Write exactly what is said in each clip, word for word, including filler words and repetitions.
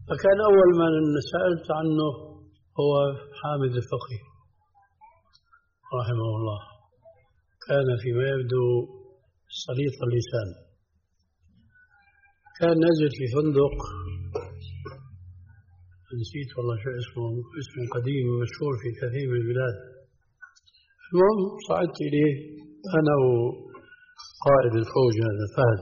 فكان أول من سألت عنه هو حامد الفقي رحمه الله. كان فيما يبدو سليط اللسان. كان نزل في فندق نسيت والله شو اسمه، اسمه قديم مشهور في كثير من البلاد. المهم صعدت إليه أنا وقائد الفوج هذا فهد،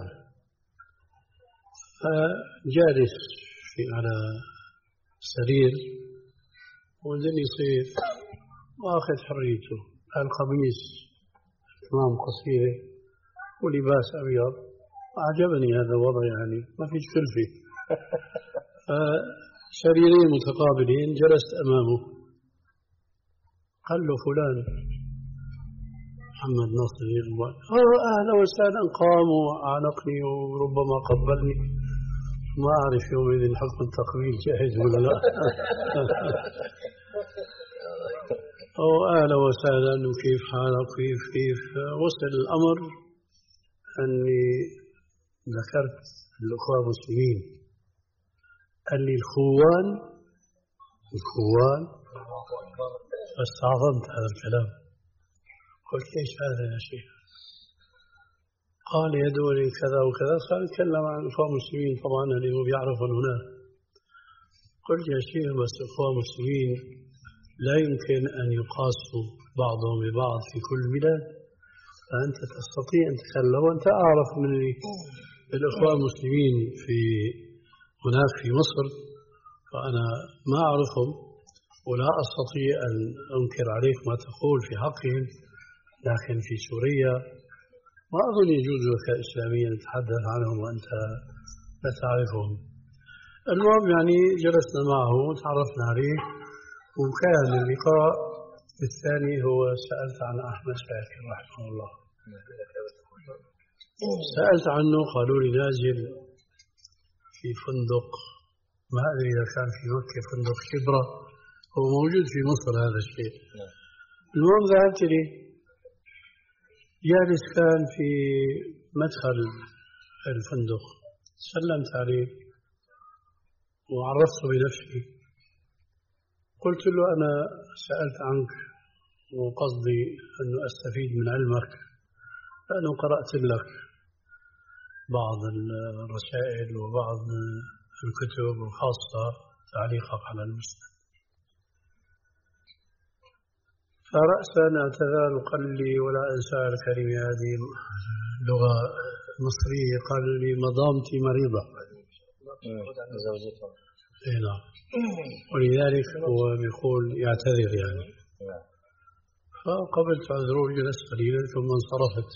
فجالس في على سرير ونزلني صيف واخذ حريته، القميص كمام قصيرة ولباس أبيض. أعجبني هذا الوضع، يعني ما في كلفة. سريرين متقابلين، جلست أمامه. قال له فلان محمد ناصر يقبل، أهلا وسهلا. قام وعانقني وربما قبلني، ما أعرف يومئذ حكم التقبيل جاهز ولا لا. أو أهلا وسهلا وكيف حالك كيف كيف. وصل الأمر أني ذكرت الأخوة المسلمين، قال لي الخوان الخوان فاستعظمت هذا الكلام. قلت ايش هذا يا شيخ؟ قال يدوني كذا وكذا. صار يتكلم عن الأخوة المسلمين طبعا اللي هو بيعرفون هناك. قلت يا شيخ بس الأخوة المسلمين لا يمكن أن يقاسوا بعضهم ببعض في كل بلاد، فأنت تستطيع أن تتكلم وأنت أعرف من الأخوة المسلمين في هناك في مصر، فأنا ما أعرفهم ولا أستطيع أن أنكر عليك ما تقول في حقهم، لكن في سوريا ما أظن يجوز لك إسلاميا تتحدث عنهم وأنت لا تعرفهم. المهم يعني جلسنا معه وتعرفنا عليه، وكان اللقاء الثاني هو سألت عن أحمد شاكر رحمه الله. سألت عنه، قالوا لي نازل في فندق، ما أدري إذا كان في مكة فندق شبرة، هو موجود في مصر هذا الشيء. المهم ذهبت لي، جالس كان في مدخل الفندق، سلمت عليه وعرفت بنفسي. قلت له أنا سألت عنك وقصدي أنه أستفيد من علمك، لأنه قرأت لك بعض الرسائل وبعض الكتب وخاصة تعليقك على المسند. فرأسا اعتذر وقال لي ولا أنسى الكلمة هذه لغة مصرية، قال لي مدامتي مريضة زوجته. اي نعم، ولذلك هو بيقول يعتذر يعني. فقبلت عذره وجلست قليلا ثم انصرفت.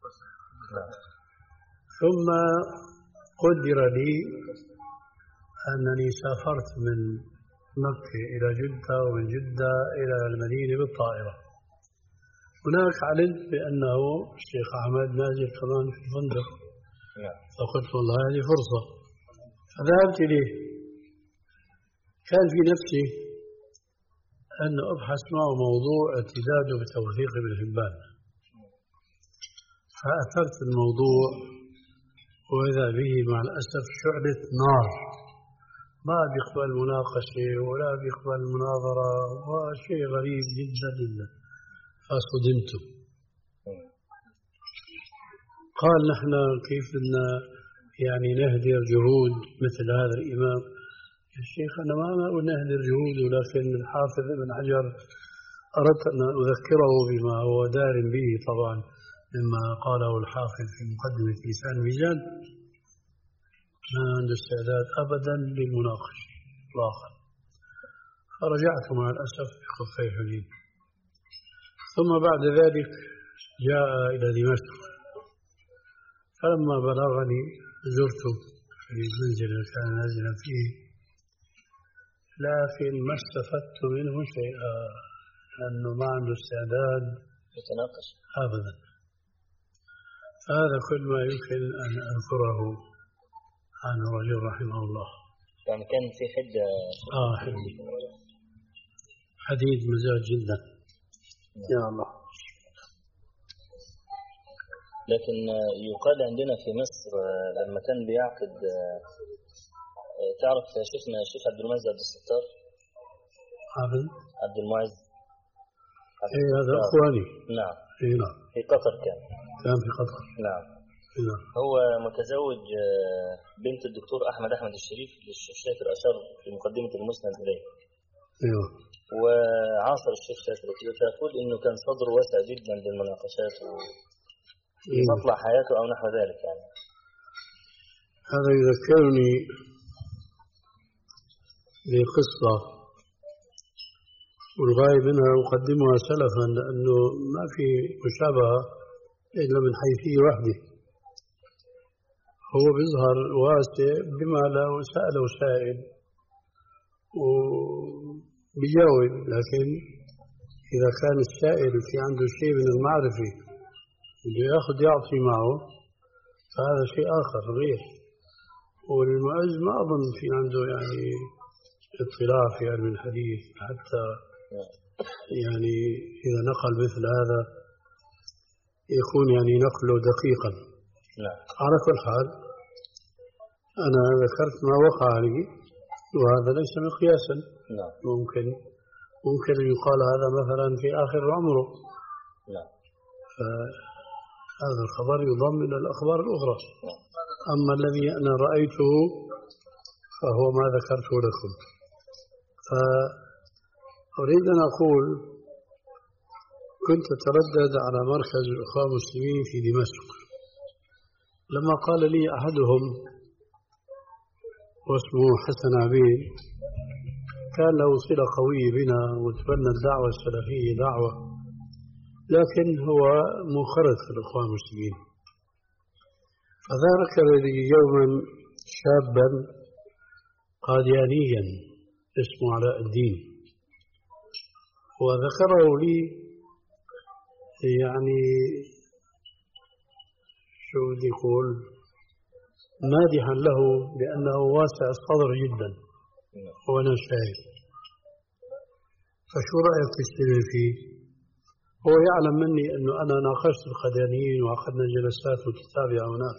ثم قدر لي أنني سافرت من مكة إلى جدة ومن جدة إلى المدينة بالطائرة. هناك علمت بأنه الشيخ أحمد نازل كمان في الفندق، فقلت والله هذه فرصة، فذهبت إليه. كان في نفسي أن أبحث معه موضوع اعتداده بتوثيق ابن حبان، فأثرت الموضوع وإذا به مع الأسف شعلة نار، ما بيقبل مناقشة ولا بيقبل مناظرة، وشيء غريب جدا جدا. فصدمت. قال نحن كيف بدنا يعني نهدر جهود مثل هذا الإمام؟ يا شيخ أنا ما أقول نهدر جهود، ولكن الحافظ ابن حجر أردت أن أذكره بما هو دار به طبعا مما قاله الحافظ في مقدمة لسان الميزان. ما عنده استعداد أبدا للمناقشة إطلاقا. فرجعت مع الأسف بخفي حنين. ثم بعد ذلك جاء إلى دمشق، فلما بلغني زرته في المنزل الذي كان نازلا فيه، لكن ما استفدت منه شيئا، لأنه ما عنده استعداد يتناقش أبدا. هذا كل ما يمكن أن أذكره عن الرجل رحمه الله. يعني كان في حدة آه حديد حديد مزاج جدا. يا الله. لكن يقال عندنا في مصر لما كان بيعقد تعرف شيخنا الشيخ عبد المعز عبد الستار؟ عبد عبد المعز. إيه هذا إخواني. نعم. إيه نعم. في قطر كان. كان في قطر. نعم. إيه نعم. هو متزوج بنت الدكتور أحمد أحمد الشريف للشيخ شاكر أشار في مقدمة المسند إليه. أيوه. وعاصر الشيخ شاكر فيقول إنه كان صدره واسع جدا للمناقشات في مطلع حياته أو نحو ذلك يعني. هذا يذكرني بقصة والغاية منها أقدمها سلفا لأنه ما في مشابهة إلا من حيثية واحدة. هو بيظهر واسع بما لو سأله سائل وبيجاوب، لكن إذا كان السائل في عنده شيء من المعرفة بده ياخذ يعطي معه فهذا شيء آخر غير. والمعز ما أظن في عنده يعني اطلاع في علم الحديث حتى يعني إذا نقل مثل هذا يكون يعني نقله دقيقا. لا. على كل حال أنا ذكرت ما وقع لي وهذا ليس مقياسا. لا. ممكن ممكن يقال هذا مثلا في آخر عمره. لا. فهذا الخبر يضم إلى الأخبار الأخرى. لا. أما الذي أنا رأيته فهو ما ذكرته لكم. فأريد أن أقول كنت أتردد على مركز الأخوة المسلمين في دمشق، لما قال لي أحدهم واسمه حسن عبيد كان له صلة قوية بنا وتبنى الدعوة السلفية دعوة، لكن هو منخرط في الأخوة المسلمين. فذكر لي يوما شابا قاديانيا اسمه علاء الدين، وذكره لي يعني شو بدي يقول مادحا له بأنه واسع الصدر جدا وأنا شاهد. فشو رأيك تشتري فيه؟ هو يعلم مني أنه أنا ناقشت القاديانيين وعقدنا جلسات متتابعة هناك،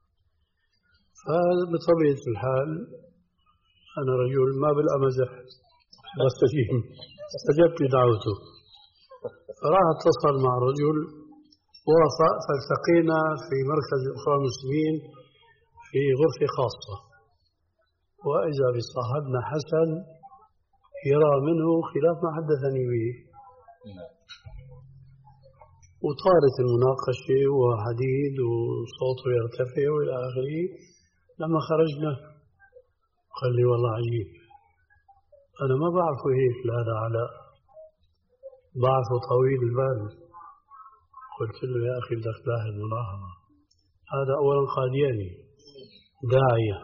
فبطبيعة الحال أنا رجل ما بالأمزح بستجيب استجبت لدعوته. فراح اتصل مع رجل ووافق، فالتقينا في مركز الأخوة المسلمين في غرفة خاصة، وإذا بصاحبنا حسن يرى منه خلاف ما حدثني به، وطالت المناقشة وحديد وصوته يرتفع وإلى آخره. لما خرجنا قال لي والله عجيب، أنا ما بعرفه هيك هذا علاء، بعرفه طويل البال. قلت له يا أخي بدك تلاحظ ملاحظة، هذا أولا قادياني داعية،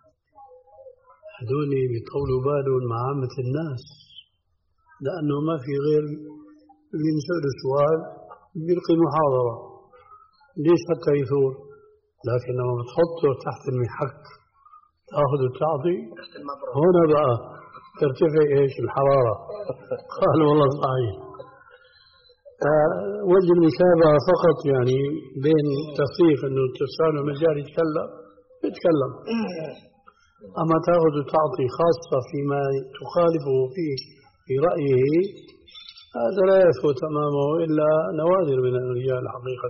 هدوني بيطولوا بالهم مع عامة الناس لأنه ما في غير اللي نسأله سؤال بيلقي محاضرة ليش حتى يثور، لكن لما بتحطه تحت المحك تأخذ وتعطي هنا بقى ترتفع إيش الحرارة. قال والله صحيح. وجه المشابهة فقط يعني بين تصريف إنه تسأله مجال يتكلم يتكلم، أما تأخذ وتعطي خاصة فيما تخالفه فيه في رأيه هذا لا يثبت أمامه إلا نوادر من الرجال حقيقة.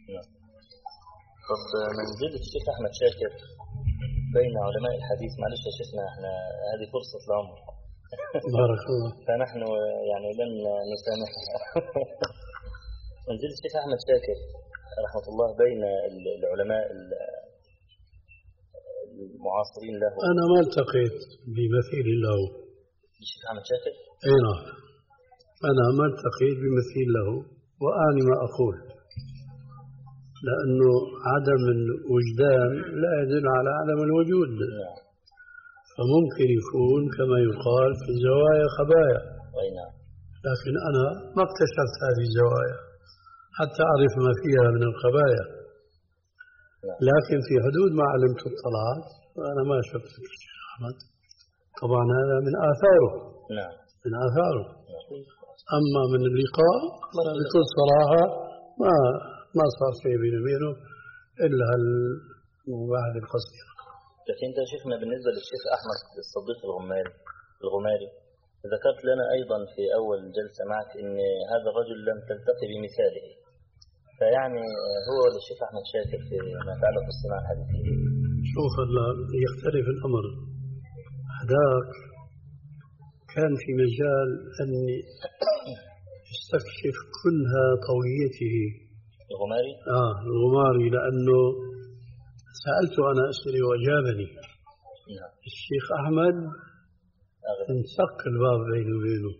طب منزلة الشيخ أحمد شاكر بين علماء الحديث، معلش يا شيخنا احنا هذه فرصة العمر بارك الله فنحن يعني لن نسامح. منزلة الشيخ أحمد شاكر رحمة الله بين العلماء المعاصرين له. أنا ما التقيت بمثيل له الشيخ أحمد شاكر. أي نعم، أنا ما التقيت بمثيل له، وأعني ما أقول، لأنه عدم الوجدان لا يدل على عدم الوجود. فممكن يكون كما يقال في الزوايا خبايا، لكن أنا ما اكتشفت هذه الزوايا حتى أعرف ما فيها من الخبايا، لكن في حدود ما علمت اطلعت وأنا ما شفت الشيخ أحمد. طبعا هذا من آثاره من آثاره أما من اللقاء بكل صراحة ما ما صار شيء بيني وبينه إلا المباحث القصيرة. لكن أنت شيخنا بالنسبة للشيخ أحمد الصديق الغماري الغماري ذكرت لنا أيضا في أول جلسة معك أن هذا الرجل لم تلتقي بمثاله، فيعني هو ولا الشيخ أحمد شاكر فيما يتعلق بالصناعة الحديثية؟ شوف يختلف الأمر. هذاك كان في مجال أن يستكشف كلها طويته الغماري؟ آه الغماري، لأنه سألته أنا أسئلة وأجابني. نعم. الشيخ أحمد انسق الباب بينه وبينه،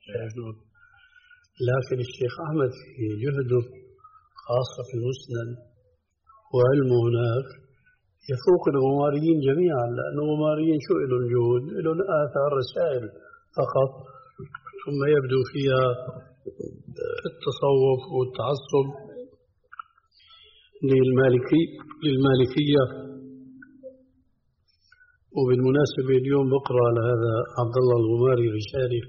لكن الشيخ أحمد في جهده خاصة في المسند وعلمه هناك يفوق الغماريين جميعا، لأن الغماريين شو لهم جهود؟ لهم آثار رسائل فقط، ثم يبدو فيها التصوف والتعصب للمالكي للمالكية. وبالمناسبة اليوم بقرأ على هذا عبد الله الغماري رسالة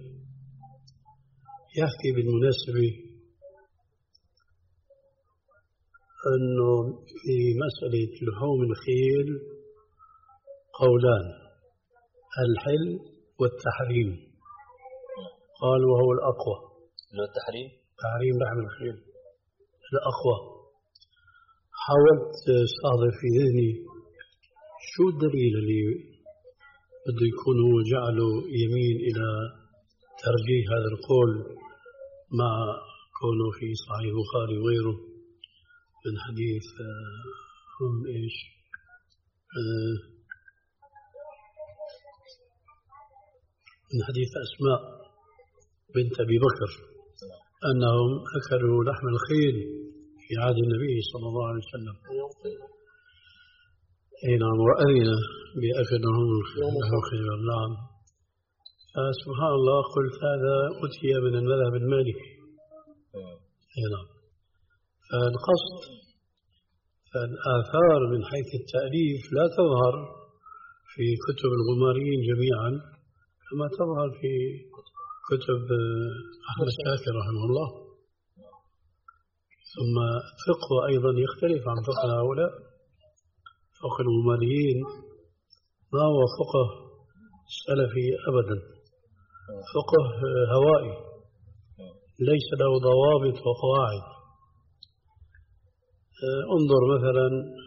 يحكي بالمناسبة أنه في مسألة لحوم الخيل قولان، الحل والتحريم. قال وهو الأقوى. لو التحريم؟ تحريم لحم الخيل الأقوى. حاولت استحضر في ذهني شو الدليل اللي بده يكون هو جعله يميل إلى ترجيح هذا القول مع كونه في صحيح البخاري وغيره من حديث هم إيش من حديث أسماء بنت أبي بكر أنهم أكلوا لحم الخيل في عهد النبي صلى الله عليه وسلم. أي نعم، وأذن بأكلهم الخيل. نعم. فسبحان الله قلت هذا أتي من المذهب المالكي. أي نعم. فالقصد فالآثار من حيث التأليف لا تظهر في كتب الغماريين جميعا كما تظهر في كتب أحمد شاكر رحمه الله. ثم الفقه أيضا يختلف عن فقه هؤلاء. فقه الغماريين ما هو فقه سلفي أبدا، فقه هوائي ليس له ضوابط وقواعد. انظر مثلا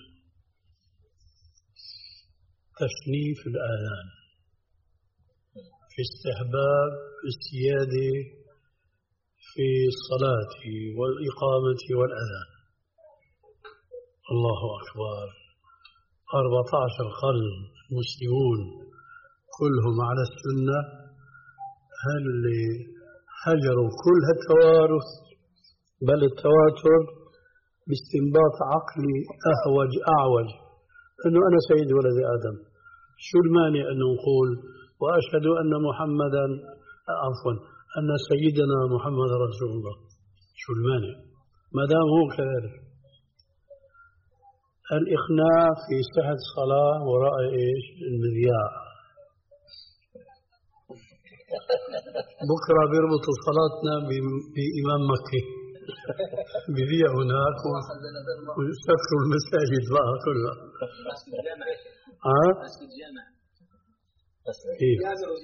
تشنيف الآذان في استحباب السيادة في الصلاة والإقامة والأذان. الله أكبر، أربعة عشر قرن المسلمون كلهم على السنة، هل هجروا كل هالتوارث بل التواتر باستنباط عقلي أهوج أعوج أنه أنا سيد ولد آدم. شو المانع أن نقول وأشهد أن محمدا عفوا أن سيدنا محمد رسول الله؟ شو المانع ما دام هو كذلك؟ الإخناع في صحة الصلاة وراء إيش؟ المذياع. بكرة بيربطوا صلاتنا بإمام مكي بذيع هناك ويسكروا المساجد بقى كلها. ها؟ إيه؟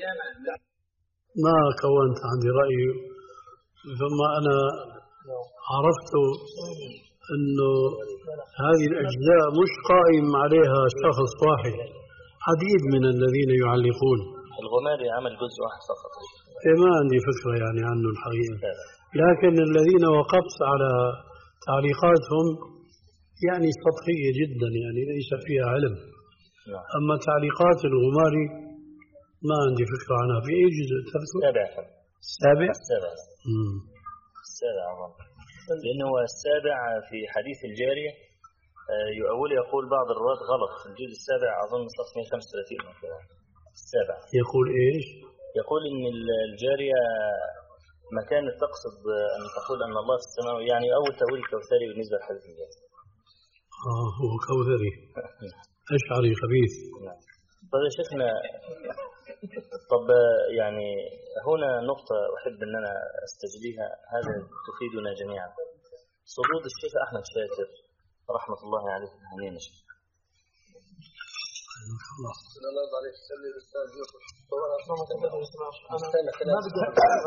ما كونت عندي رأي، ثم أنا عرفت أنه هذه الأجزاء مش قائم عليها شخص واحد، عديد من الذين يعلقون. الغماري عمل جزء واحد فقط. ما عندي فكرة يعني عنه الحقيقة، لكن الذين وقفت على تعليقاتهم يعني سطحية جدا، يعني ليس فيها علم. أما تعليقات الغماري ما عندي فكرة عنها. في أي جزء تذكر؟ السابع. السابع؟ السابع. السابع أظن، لأنه السابع في حديث الجارية يؤول يقول بعض الرواة غلط في الجزء السابع أظن صفحة مئة وخمسة وثلاثين. السابع يقول إيش؟ يقول إن الجارية مكان تقصد أن تقول أن الله في السماء، يعني أول تأويل كوثري بالنسبة لحديث الجارية. آه هو كوثري أشعري خبيث. نعم. طيب يا شيخنا، طب يعني هنا نقطة أحب أن أنا أستجليها، هذا تفيدنا جميعا. صدود الشيخ أحمد شاكر رحمة الله عليه هنين شيخ. الله. الله عليك سلي الأستاذ يوسف. طبعا أصلا ما تقدر تسمع. أنا ما بدي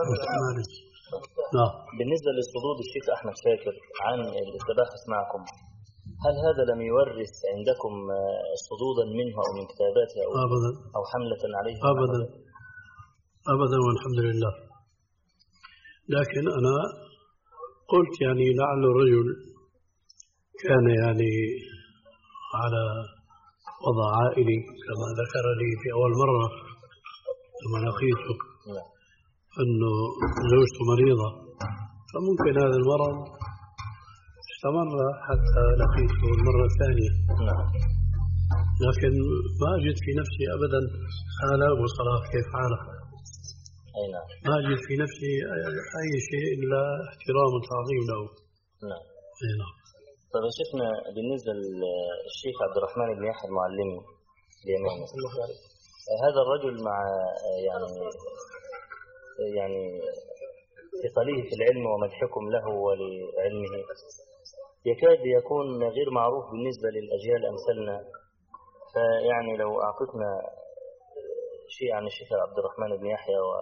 لا. بالنسبة للصدود الشيخ أحمد شاكر عن التباحث معكم، هل هذا لم يورث عندكم صدودا منه أو من كتاباته أو, أبدا. أو حملة عليه؟ أبدا أبدا والحمد لله. لكن أنا قلت يعني لعل الرجل كان يعني على وضع عائلي كما ذكر لي في أول مرة لما لقيته أنه زوجته مريضة، فممكن هذا المرض استمر حتى لقيته المرة الثانية. لكن ما أجد في نفسي أبدا حالة وصلاة كيف حالة، ما أجد في نفسي أي شيء إلا احترام وتعظيم له. نعم. نعم. طيب يا شيخنا، بالنسبة للشيخ عبد الرحمن بن يحيى المعلمي اليماني، هذا الرجل مع يعني يعني ثقله في العلم ومدحكم له ولعلمه يكاد يكون غير معروف بالنسبة للأجيال أمثالنا، فيعني لو أعطتنا شيء عن الشيخ عبد الرحمن بن يحيى و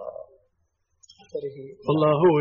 والله هو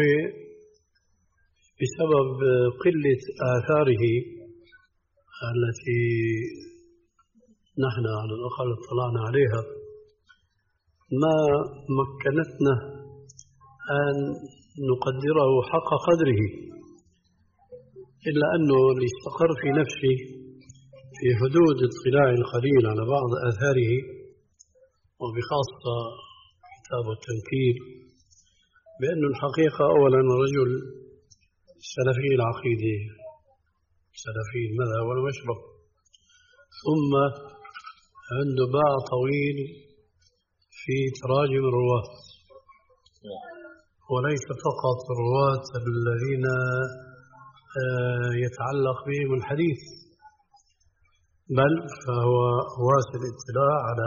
بسبب قلة آثاره التي نحن على الأقل اطلعنا عليها ما مكنتنا أن نقدره حق قدره، إلا أنه اللي استقر في نفسي في حدود اطلاع القليل على بعض آثاره وبخاصة كتاب التنكيل، بأن الحقيقة أولا رجل سلفي العقيدة سلفي المذهب والمشرب، ثم عنده باع طويل في تراجم الرواة، وليس فقط الرواة الذين يتعلق بهم الحديث، بل فهو واسع الاطلاع على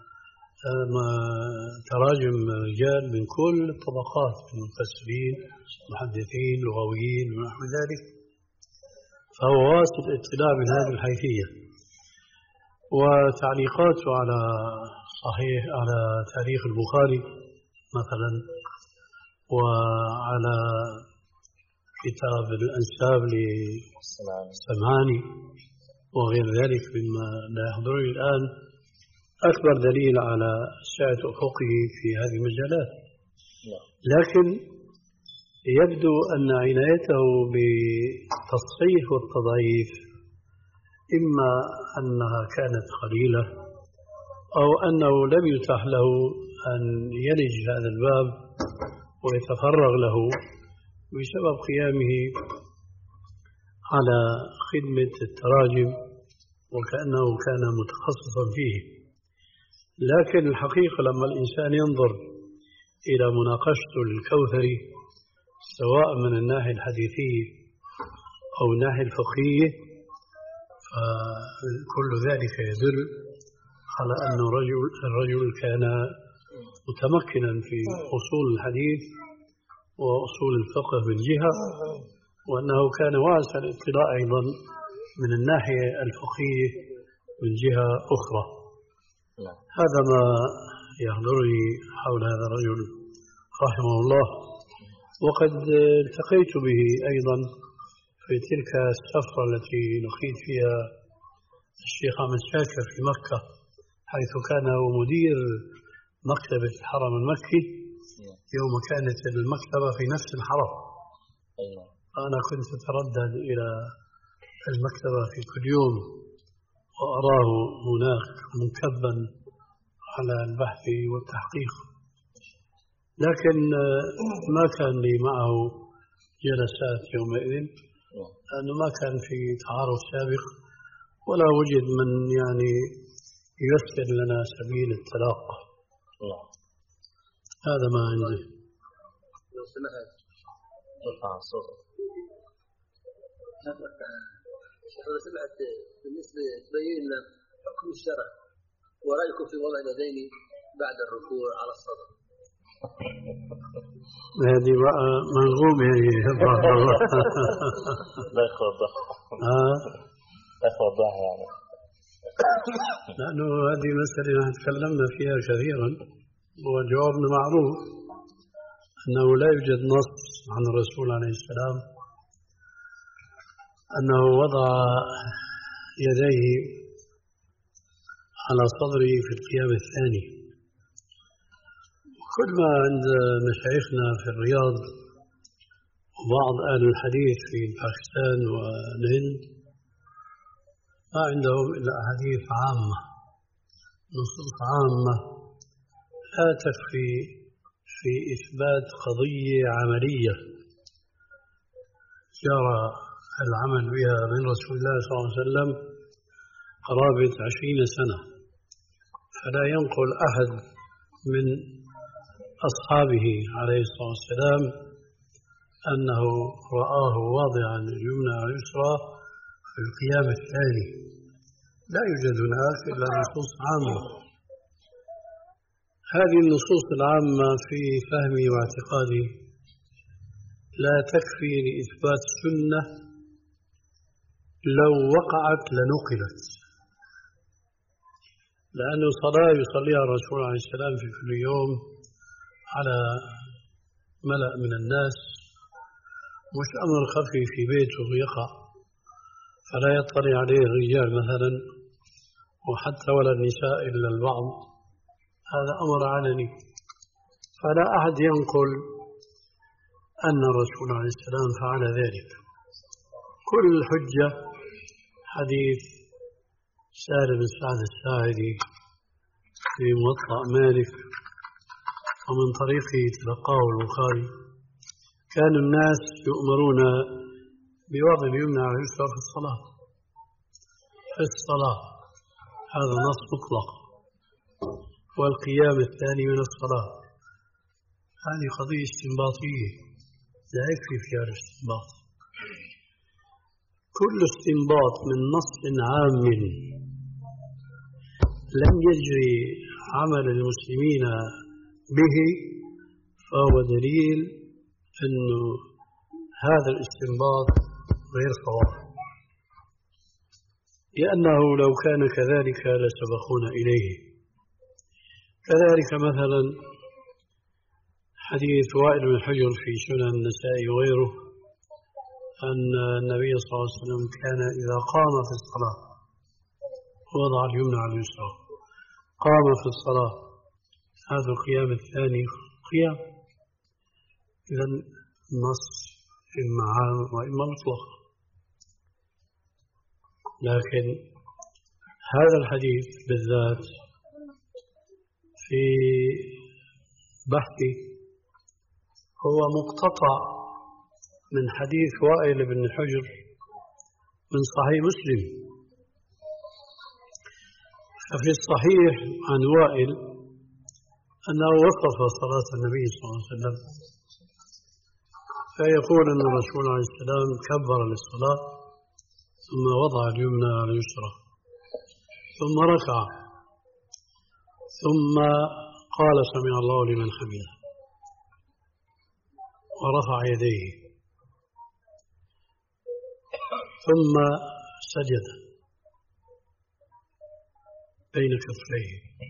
تراجم رجال من كل الطبقات، من مفسرين محدثين لغويين ونحو ذلك، فهو واسع الاطلاع من هذه الحيثية. وتعليقاته على صحيح على تاريخ البخاري مثلا، وعلى كتاب الأنساب للسمعاني وغير ذلك مما لا يحضرني الآن، أكبر دليل على سعة أفقه في هذه المجالات. لكن يبدو أن عنايته بالتصحيح والتضعيف إما أنها كانت قليلة أو أنه لم يتح له أن يلج هذا الباب ويتفرغ له بسبب قيامه على خدمة التراجم وكأنه كان متخصصا فيه. لكن الحقيقة لما الإنسان ينظر إلى مناقشته للكوثري سواء من الناحية الحديثية أو الناحية الفقهية، فكل ذلك يدل على أن الرجل, الرجل كان متمكنا في أصول الحديث وأصول الفقه من جهة، وأنه كان واسع الاطلاع أيضا من الناحية الفقهية من جهة أخرى. هذا ما يحضرني حول هذا الرجل رحمه الله. وقد التقيت به أيضا في تلك السفرة التي لقيت فيها الشيخ أحمد شاكر في مكة، حيث كان هو مدير مكتبة الحرم المكي يوم كانت المكتبة في نفس الحرم. أنا كنت أتردد إلى المكتبة في كل يوم وأراه هناك منكبا على البحث والتحقيق، لكن ما كان لي معه جلسات يومئذ لأنه ما كان في تعارف سابق ولا وجد من يعني ييسر لنا سبيل التلاقى. هذا ما عندي. لو سمحت ارفع الصوت. لو سمحت بالنسبة تبين لنا حكم الشرع ورأيكم في وضع اليدين بعد الركوع على الصدر. هذه بقى منغومة هي. لا يخوض لا يخوض يعني لأنه هذه مسألة تكلمنا فيها كثيرا، وجوابنا معروف أنه لا يوجد نص عن الرسول عليه السلام أنه وضع يديه على صدره في القيام الثاني. كل ما عند مشايخنا في الرياض وبعض أهل الحديث في باكستان والهند ما عندهم إلا أحاديث عامة، نصوص عامة لا تكفي في إثبات قضية عملية جرى العمل بها من رسول الله صلى الله عليه وسلم قرابة عشرين سنة، فلا ينقل أحد من أصحابه عليه الصلاة والسلام أنه رآه واضعا اليمنى على اليسرى في القيام الثاني. لا يوجد هناك إلا نصوص عامة. هذه النصوص العامة في فهمي واعتقادي لا تكفي لإثبات السنة، لو وقعت لنقلت، لأنه صلاة يصليها الرسول عليه السلام في كل يوم على ملأ من الناس، مش أمر خفي في بيته يقع فلا يطلع عليه الرجال مثلا وحتى ولا النساء إلا البعض، هذا أمر علني، فلا أحد ينقل أن الرسول عليه السلام فعل ذلك. كل الحجة حديث سالم بن سعد الساعدي في موطأ مالك ومن طريقه تلقاه البخاري: كان الناس يؤمرون بوضع اليمنى على اليسرى في الصلاة في الصلاة هذا نص مطلق، والقيام الثاني من الصلاة. هذه قضية استنباطية لا يكفي فيها الاستنباط. كل استنباط من نص عام لم يجري عمل المسلمين به فهو دليل أن هذا الاستنباط غير صواب، لأنه لو كان كذلك لسبقونا إليه. كذلك مثلا حديث وائل بن حجر في سنن النسائي وغيره أن النبي صلى الله عليه وسلم كان إذا قام في الصلاة وضع اليمنى على اليسرى، قام في الصلاة، هذا القيام الثاني قيام. إذن النص إما عام وإما مطلق، لكن هذا الحديث بالذات في بحثي هو مقتطع من حديث وائل بن حجر من صحيح مسلم. ففي الصحيح عن وائل أنه وصف صلاة النبي صلى الله عليه وسلم، فيقول أن الرسول عليه السلام كبر للصلاة ثم وضع اليمنى على اليسرى ثم ركع ثم قال سمع الله لمن حمده ورفع يديه ثم سجد بين كفيه.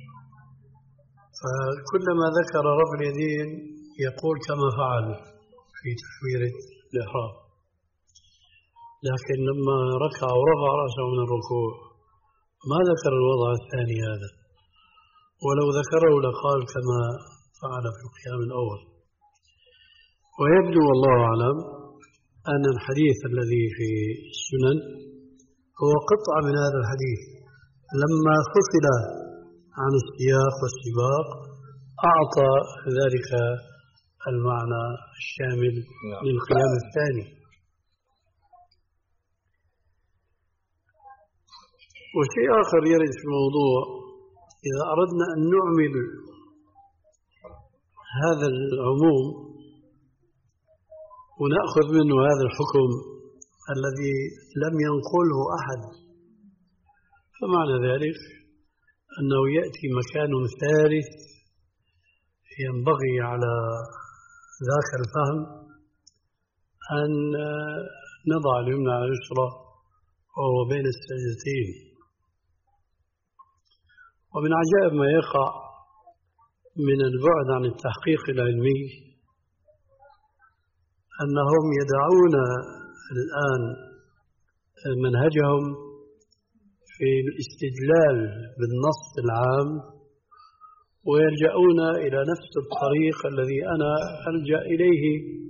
فكلما ذكر رفع اليدين يقول كما فعل في تكبيرة الإحرام، لكن لما ركع ورفع رأسه من الركوع ما ذكر الوضع الثاني هذا، ولو ذكره لقال كما فعل في القيام الأول. ويبدو والله أعلم أن الحديث الذي في السنن هو قطعة من هذا الحديث، لما فصل عن السياق والسباق أعطى ذلك المعنى الشامل للقيام الثاني. وشيء آخر يرد في الموضوع: إذا أردنا أن نعمل هذا العموم ونأخذ منه هذا الحكم الذي لم ينقله أحد، فمعنى ذلك أنه يأتي مكان ثالث ينبغي على ذاك الفهم أن نضع اليمنى على اليسرى وهو بين السجدتين. ومن عجائب ما يقع من البعد عن التحقيق العلمي أنهم يدعون الآن منهجهم في الاستدلال بالنص العام ويلجؤون إلى نفس الطريق الذي أنا ألجأ إليه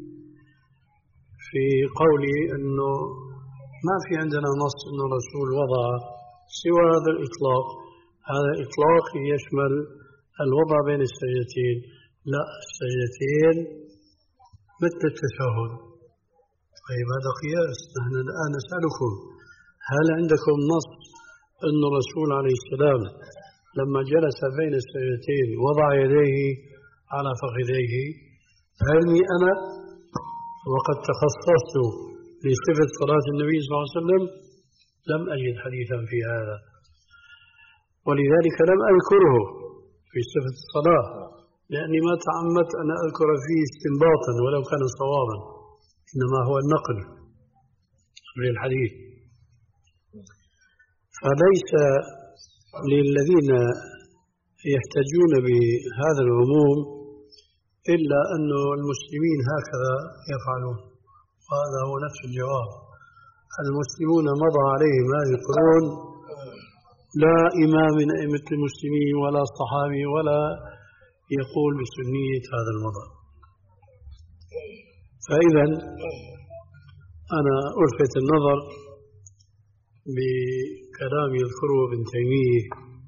في قولي أنه ما في عندنا نص أن الرسول وضع سوى هذا الإطلاق. هذا الإطلاق يشمل الوضع بين السجدتين، لا السجدتين مثل التشهد. طيب هذا قياس. نحن الآن نسألكم هل عندكم نص أن الرسول عليه السلام لما جلس بين السجدتين وضع يديه على فخذيه؟ علمي أنا وقد تخصصت لصفة صلاة النبي صلى الله عليه وسلم لم أجد حديثا في هذا، ولذلك لم أذكره في صفة الصلاة لأني ما تعمدت أن أذكر فيه استنباطا ولو كان صوابا، إنما هو النقل للحديث. فليس للذين يحتاجون بهذا العموم إلا أن المسلمين هكذا يفعلون، وهذا هو نفس الجواب. المسلمون مضى عليهم هذه القرون لا إمام من أئمة المسلمين ولا صحابي ولا يقول بسنية هذا المضى. فإذا أنا ألفت النظر بكلام يذكره ابن تيمية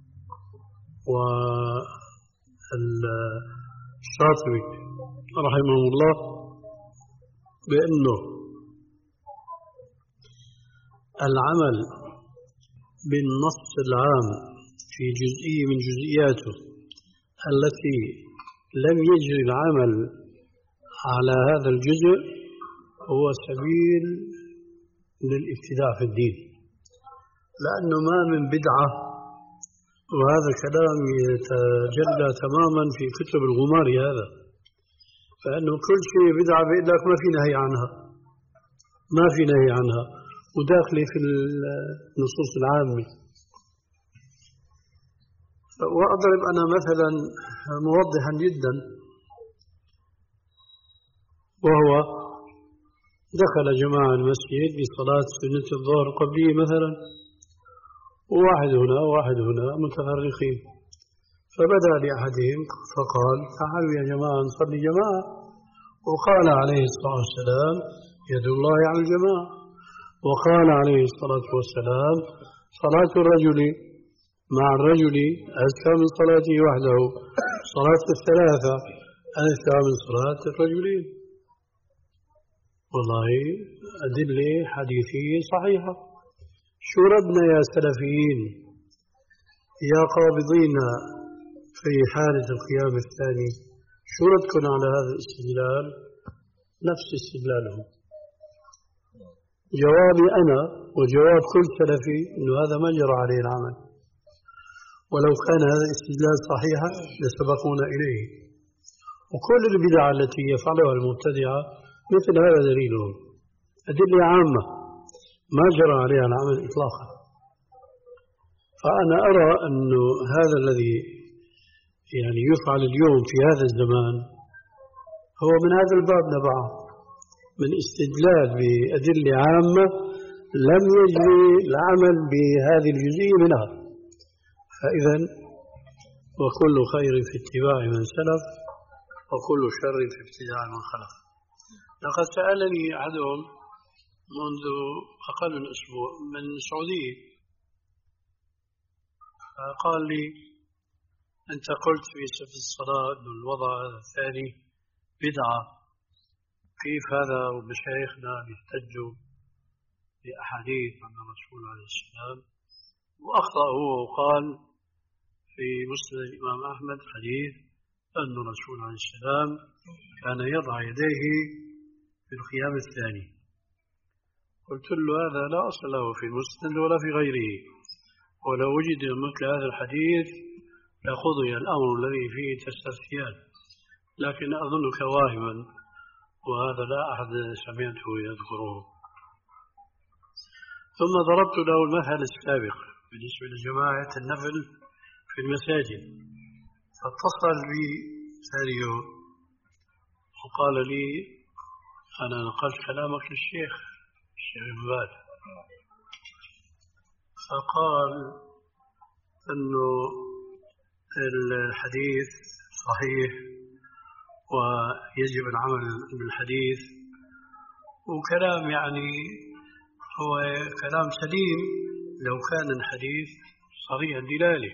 والشاطبي رحمه الله بأنه العمل بالنص العام في جزئية من جزئياته التي لم يجري العمل على هذا الجزء هو سبيل للابتداع في الدين، لأنه ما من بدعة. وهذا الكلام يتجلى تماما في كتب الغمار هذا، فإنه كل شيء بدعة بيقول لك ما في نهي عنها، ما في نهي عنها وداخله في النصوص العامة. وأضرب أنا مثلا موضحا جدا، وهو دخل جماعة المسجد بصلاة سنة الظهر قبليه مثلا، وواحد هنا وواحد هنا متفرقين، فبدأ لأحدهم فقال تعالوا يا جماعة نصلي جماعة، وقال عليه الصلاة والسلام يد الله على الجماعة، وقال عليه الصلاة والسلام صلاة الرجل مع الرجل أزكى من صلاته وحده، صلاة الثلاثة أزكى من صلاة الرجلين. والله أدلة حديثية صحيحة. شو ردنا يا سلفيين يا قابضين في حالة القيام الثاني؟ شو ردكم على هذا الاستدلال؟ نفس استدلالهم. جوابي أنا وجواب كل سلفي أنه هذا ما جرى عليه العمل، ولو كان هذا الاستدلال صحيحا لسبقونا إليه. وكل البدع التي يفعلها المبتدعة مثل هذا دليلهم، أدلة عامة ما جرى عليها العمل إطلاقا. فأنا أرى أن هذا الذي يعني يفعل اليوم في هذا الزمان هو من هذا الباب نبعه، من استدلال بأدلة عامة لم يجري العمل بهذه الجزئية منها. فإذا وكل خير في اتباع من سلف وكل شر في ابتداع من خلف. لقد سألني أحدهم منذ أقل من أسبوع من السعودية، قال لي أنت قلت في صفة الصلاة أن الوضع الثاني بدعة، كيف هذا ومشايخنا يحتجوا بأحاديث عن الرسول عليه السلام؟ وأخطأ هو وقال في مسند الإمام أحمد حديث أن الرسول عليه السلام كان يضع يديه في القيام الثاني. قلت له هذا لا أصل له في المسند ولا في غيره، ولو وجد مثل هذا الحديث لقضي الأمر الذي فيه تستفتيان، لكن أظنك واهما، وهذا لا أحد سمعته يذكره. ثم ضربت له المثل السابق بالنسبة لجماعة النفل في في المساجد، فاتصل بي ثاني يوم وقال لي أنا نقلت كلامك للشيخ الشيخ ابن باز، فقال أنه الحديث صحيح ويجب العمل بالحديث، وكلام يعني هو كلام سليم لو كان الحديث صريح الدلالة.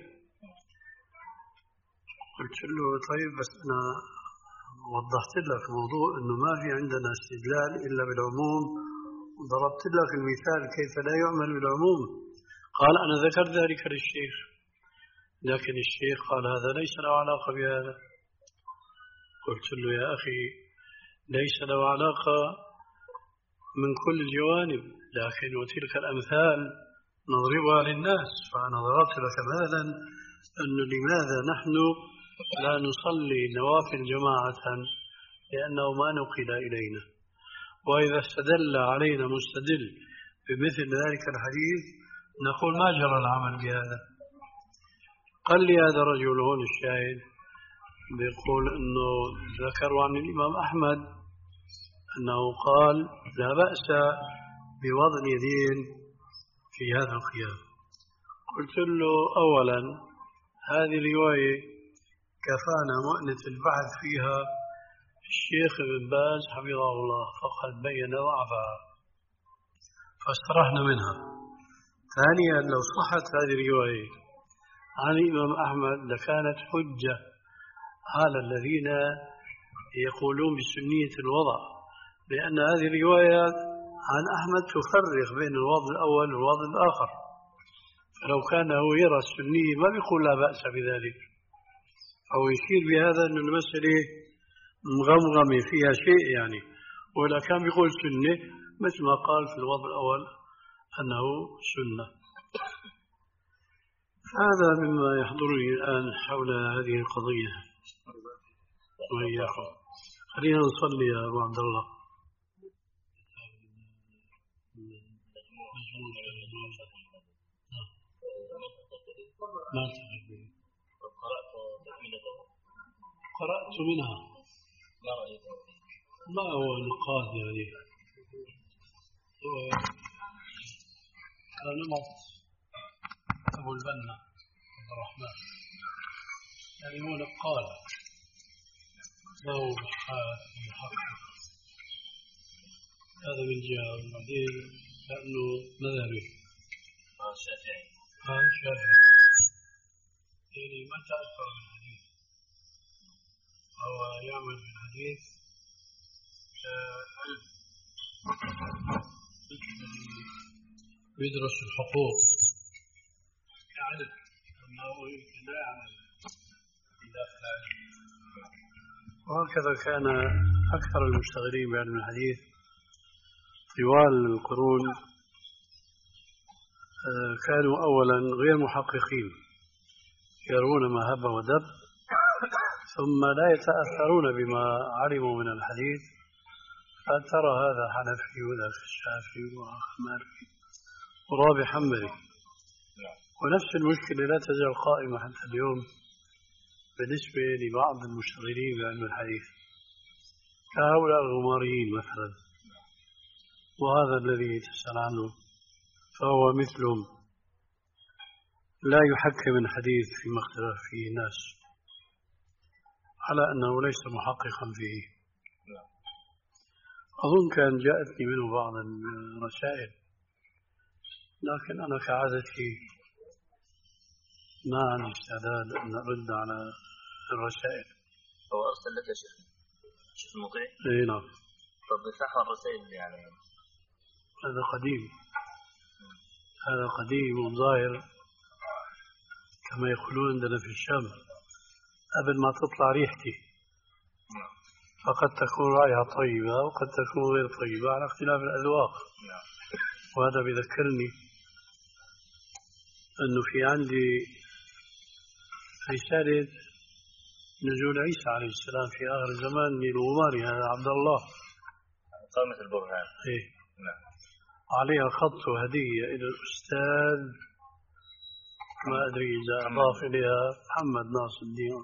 قلت له طيب بس أنا وضحت لك موضوع أنه ما في عندنا استدلال إلا بالعموم، وضربت لك المثال كيف لا يعمل بالعموم. قال أنا ذكرت ذلك للشيخ، لكن الشيخ قال هذا ليس له علاقة بهذا. قلت له يا أخي ليس له علاقة من كل الجوانب، لكن وتلك الأمثال نضربها للناس. فأنا ضربت لك مثلا أنه لماذا نحن لا نصلي نوافل جماعة، لأنه ما نقل إلينا، وإذا استدل علينا مستدل بمثل ذلك الحديث نقول ما جرى العمل بهذا. قال لي هذا الرجل هون الشاهد بيقول أنه ذكروا عن الإمام أحمد أنه قال لا بأس بوضع اليدين في هذا القيام. قلت له أولا هذه الرواية كفانا مؤنة البحث فيها الشيخ ابن باز حفظه الله، فقد بين ضعفها فاسترحنا منها. ثانيا لو صحت هذه الرواية عن الإمام أحمد لكانت حجة على الذين يقولون بسنية الوضع، لأن هذه الروايات عن أحمد تفرق بين الوضع الأول والوضع الآخر، فلو كان هو يرى السنية ما بيقول لا بأس بذلك، أو يشير بهذا أن المسألة مغمغمة فيها شيء يعني، ولا كان بيقول سنة مثل ما قال في الوضع الأول أنه سنة. هذا مما يحضرني الآن حول هذه القضية وإياكم. خلينا نصلي يا أبو عبد الله. ما قرأت منها ما هو نقاط يعني على نمط أبو البنا عبد الرحمن، يعني هو نقال له بحث محقق، هذا من جهة. وبعدين لأنه مذهبي الشافعي هذا شافعي يعني ما تأثر بالحديث، هو يعمل بالحديث علم يدرس الحقوق يعرف أنه يمكن لا يعمل بداخل العلم. وهكذا كان أكثر المشتغلين بعلم الحديث طوال القرون كانوا أولا غير محققين، يرون ما هب ودب، ثم لا يتأثرون بما علموا من الحديث، فترى هذا حنفي وذاك الشافعي ومالكي ورابع حنبلي. ونفس المشكلة لا تزال قائمة حتى اليوم بالنسبة لبعض المشتغلين بعلم الحديث كهؤلاء الغماريين مثلا، وهذا الذي تسأل عنه فهو مثلهم لا يحكم الحديث فيما اختلف فيه الناس على أنه ليس محققا فيه. أظن كان جاءتني منه بعض الرسائل، لكن أنا كعادتي ما عندي استعداد أن أرد على الرسائل. هو أرسل لك يا شيخ شيخ المطيع؟ إيه نعم. طب بتاعها الرسائل يعني هذا قديم، هذا قديم وظاهر كما يقولون عندنا في الشام قبل ما تطلع ريحتي، فقد تكون رائحة طيبة وقد تكون غير طيبة على اختلاف الأذواق. وهذا بذكرني أنه في عندي رسالة نزول عيسى عليه السلام في آخر الزمان للغماري هذا عبد الله قامة البرهان، إيه نعم، عليها خط هدية إلى الأستاذ ما أدري إذا أضاف إليها محمد ناصر الدين.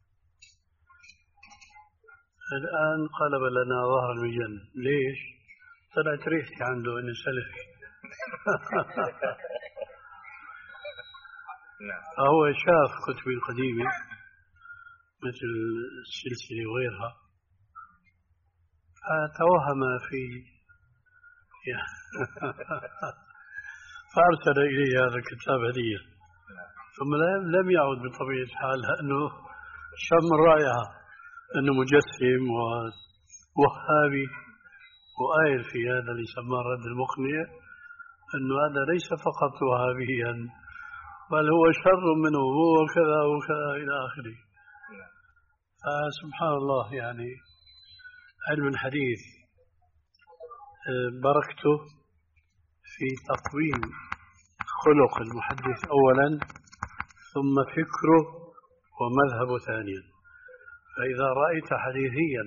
الآن قلب لنا ظهر المجن. ليش؟ طلعت ريحتي عنده إنه سلفي. هو شاف كتبي القديمة مثل السلسلة وغيرها، فتوهم في فأرسل إلي هذا الكتاب هدية، ثم لم يعد بطبيعة الحال لأنه شم الرائحة أنه مجسم ووهابي، وآيل في هذا اللي يسمى الرد المقنع أنه هذا ليس فقط وهابيا بل هو شر منه، هو كذا وكذا إلى آخره. فسبحان الله، يعني علم الحديث بركته في تقويم خلق المحدث أولا، ثم فكره ومذهبه ثانيا. فإذا رأيت حديثيا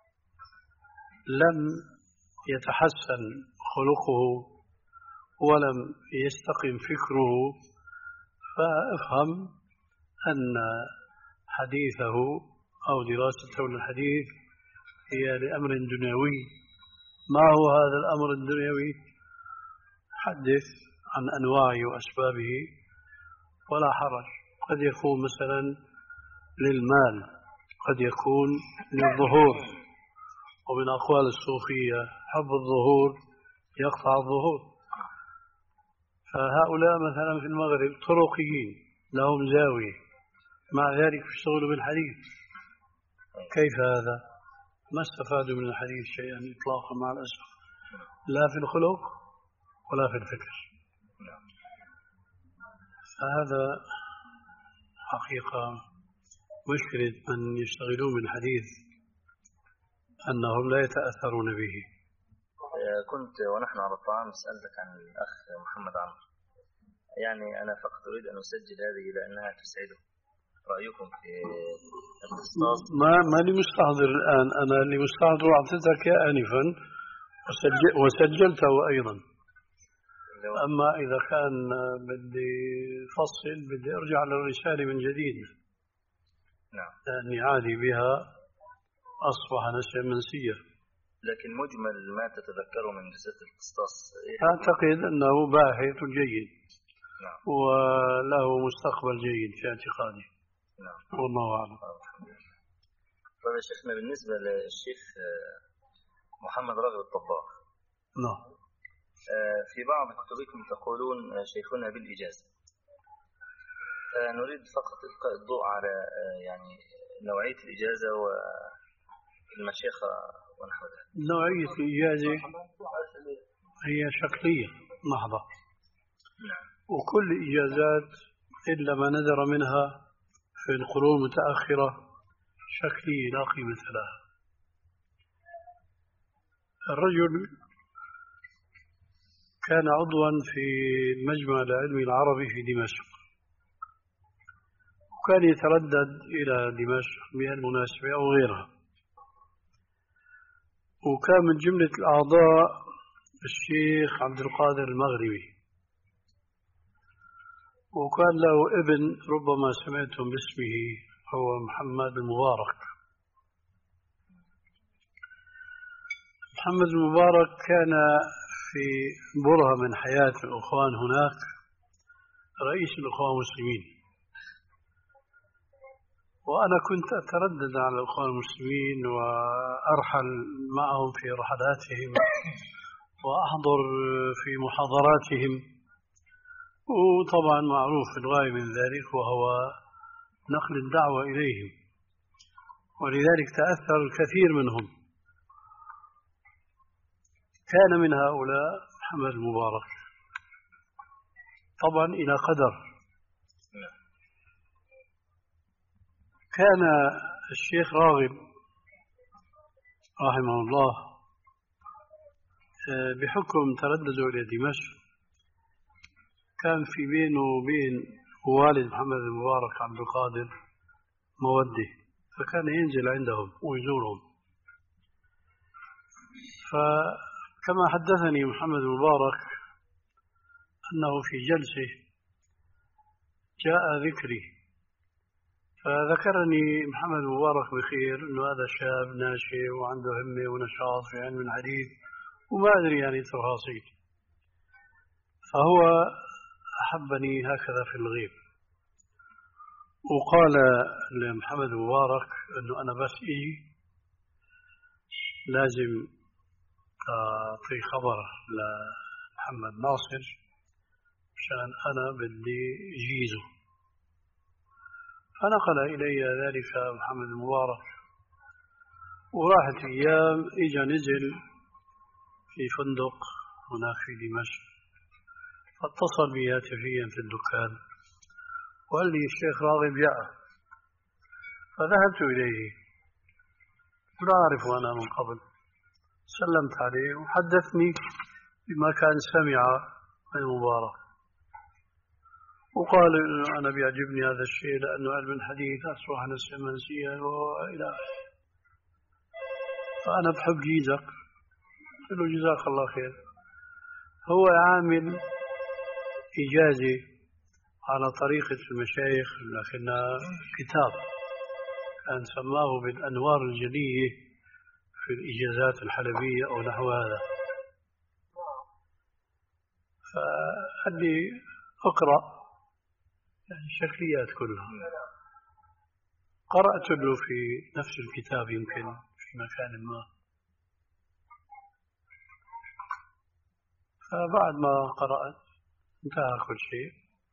لم يتحسن خلقه ولم يستقم فكره، فافهم أن حديثه أو دراسته للحديث هي لأمر دنيوي. ما هو هذا الأمر الدنيوي؟ حدث عن أنواعه وأسبابه ولا حرج. قد يكون مثلا للمال، قد يكون للظهور، ومن أقوال الصوفية حب الظهور يقطع الظهور. فهؤلاء مثلا في المغرب طرقيين لهم زاوية، مع ذلك يشتغلوا بالحديث. كيف هذا؟ ما استفادوا من الحديث شيئا إطلاقا مع الأسف، لا في الخلق ولا في الفكر. فهذا حقيقة مشكلة من يشتغلون بالحديث أنهم لا يتأثرون به. كنت ونحن على الطعام سألتك عن الأخ محمد عمرو، يعني أنا فقط أريد أن أسجل هذه لأنها تسعده. رأيكم في الاختصاص؟ ما ما لي مستحضر الآن، أنا اللي مستحضر أعطيتك آنفا وسجل وسجلته أيضا. أما إذا كان بدي فصل بدي أرجع للرسالة من جديد. نعم. لأني عادي بها أصبح نسيا منسيا. لكن مجمل ما تتذكره من رسالة الاختصاص؟ أعتقد أنه باحث جيد. نعم. وله مستقبل جيد في اعتقادي. نعم. والله أعلم. طيب يا شيخنا، بالنسبة للشيخ محمد راغب الطباخ، نعم، في بعض كتبكم تقولون شيخنا بالإجازة. نريد فقط إلقاء الضوء على يعني نوعية الإجازة والمشيخة ونحو ذلك. نوعية الإجازة هي شكلية محضة. نعم. وكل إجازات إلا ما نذر منها في القرون المتأخرة شكلية لا قيمة لها. الرجل كان عضوا في المجمع العلمي العربي في دمشق، وكان يتردد إلى دمشق بالمناسبة أو غيرها، وكان من جملة الأعضاء الشيخ عبد القادر المغربي، وكان له ابن ربما سمعتم باسمه هو محمد المبارك. محمد المبارك كان في برهة من حياة الأخوان هناك رئيس الأخوان المسلمين، وأنا كنت أتردد على الأخوان المسلمين وأرحل معهم في رحلاتهم وأحضر في محاضراتهم، وطبعا معروف الغاية من ذلك وهو نقل الدعوة إليهم، ولذلك تأثر الكثير منهم. كان من هؤلاء محمد المبارك طبعا إلى قدر. كان الشيخ راغب رحمه الله بحكم تردده إلى دمشق كان في بينه وبين والد محمد المبارك عبد القادر مودة، فكان ينزل عندهم ويزورهم. فكما حدثني محمد المبارك أنه في جلسة جاء ذكري، فذكرني محمد مبارك بخير أنه هذا شاب ناشئ وعنده همة ونشاط في علم الحديث وما أدري يعني تفاصيل، فهو أحبني هكذا في الغيب. وقال لمحمد مبارك أنه أنا بس إيه لازم أعطي خبر لمحمد ناصر عشان أنا بدي جيزه. فنقل إلي ذلك محمد مبارك، وراحت أيام إجا نزل في فندق هناك في دمشق، فاتصل بي هاتفيا في الدكان وقال لي الشيخ راغب جاء، فذهبت إليه لا أعرفه أنا من قبل، سلمت عليه وحدثني بما كان سمع من مبارك، وقال أنا بيعجبني هذا الشيء لأنه علم الحديث أصبح نسيا منسيا وإلى آخره، فأنا بحب جيزك. قلت له جزاك الله خير. هو عامل إجازة على طريقة المشايخ، لكنها كتاب كان سماه بالأنوار الجلية في الإجازات الحلبية أو نحو هذا، فقال لي أقرأ يعني الشكليات كلها. قرأت له في نفس الكتاب يمكن في مكان ما، فبعد ما قرأت انتهى كل شيء،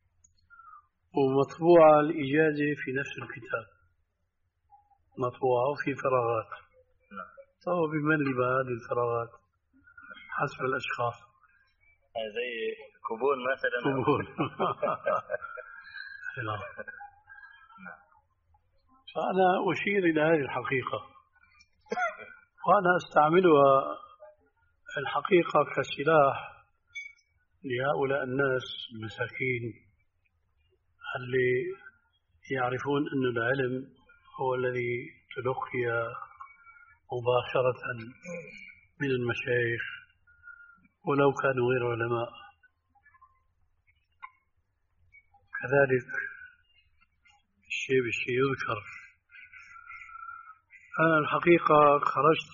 ومطبوعة الإجازة في نفس الكتاب مطبوعة وفي فراغات، فهو بملي بهذه الفراغات حسب الأشخاص، زي كوبون مثلا. كوبون. فأنا أشير إلى هذه الحقيقة، وأنا أستعملها الحقيقة كسلاح لهؤلاء الناس المساكين اللي يعرفون أن العلم هو الذي تلقي مباشرة من المشايخ ولو كانوا غير علماء. كذلك الشيء بالشيء يذكر. أنا الحقيقة خرجت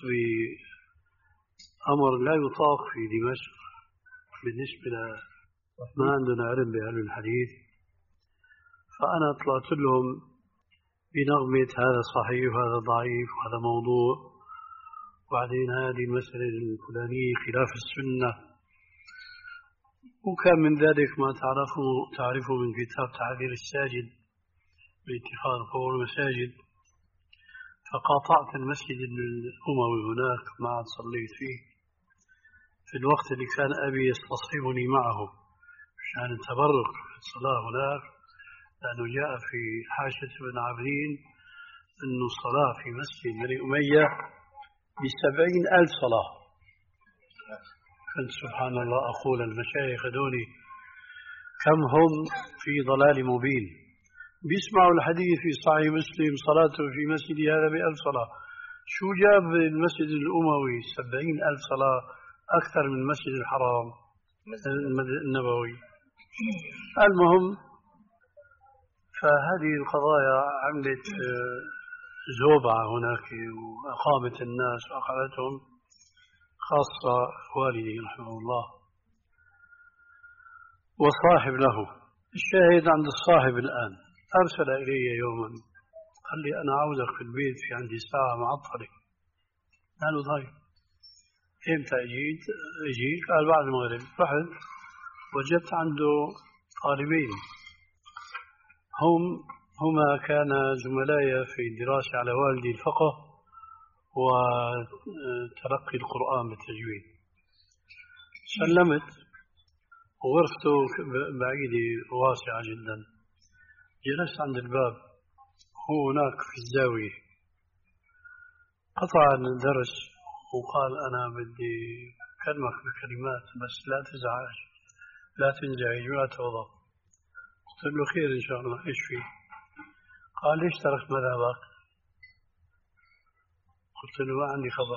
بأمر لا يطاق في دمشق بالنسبة لما عندنا علم بعلم الحديث، فأنا طلعت لهم بنغمة هذا صحيح وهذا ضعيف وهذا موضوع، وبعدين هذه المسألة الفلانية خلاف السنة، وكان من ذلك ما تعرفه تعرفه من كتاب تعذير الساجد باتخاذ قبور المساجد. فقاطعت المسجد الأموي هناك ما عاد صليت فيه في الوقت اللي كان أبي يستصحبني معه عشان التبرك في الصلاة هناك، لأنه جاء في حاشة بن عابدين أنه الصلاة في مسجد بني أمية بسبعين ألف صلاة. كنت سبحان الله أقول المشايخ دوني كم هم في ضلال مبين، بيسمعوا الحديث في صحيح مسلم صلاته في مسجد هذا بألف صلاة، شو جاب المسجد الأموي سبعين ألف صلاة أكثر من المسجد الحرام النبوي. المهم فهذه القضايا عملت زوبعة هناك وأقامت الناس وأقعدتهم، خاصة والدي رحمه الله وصاحب له. الشاهد عند الصاحب الآن أرسل إلي يوما قال لي أنا عاوزك في البيت، في عندي ساعة معطلة. قالوا طيب إمتى أجيت؟ أجيت قال بعد المغرب. رحت وجدت عنده طالبين هم هما كان زملاء في الدراسة على والدي الفقه وتلقي القرآن بالتجويد. سلمت وغرفته بعيدة واسعة جدا، جلست عند الباب، هو هناك في الزاوية. قطع الدرس وقال أنا بدي أكلمك بكلمات بس لا تزعج لا تنزعج ولا تغضب. قلت له خير إن شاء الله، إيش فيه؟ قال ليش تركت مذهبك؟ قلت له ما عندي خبر.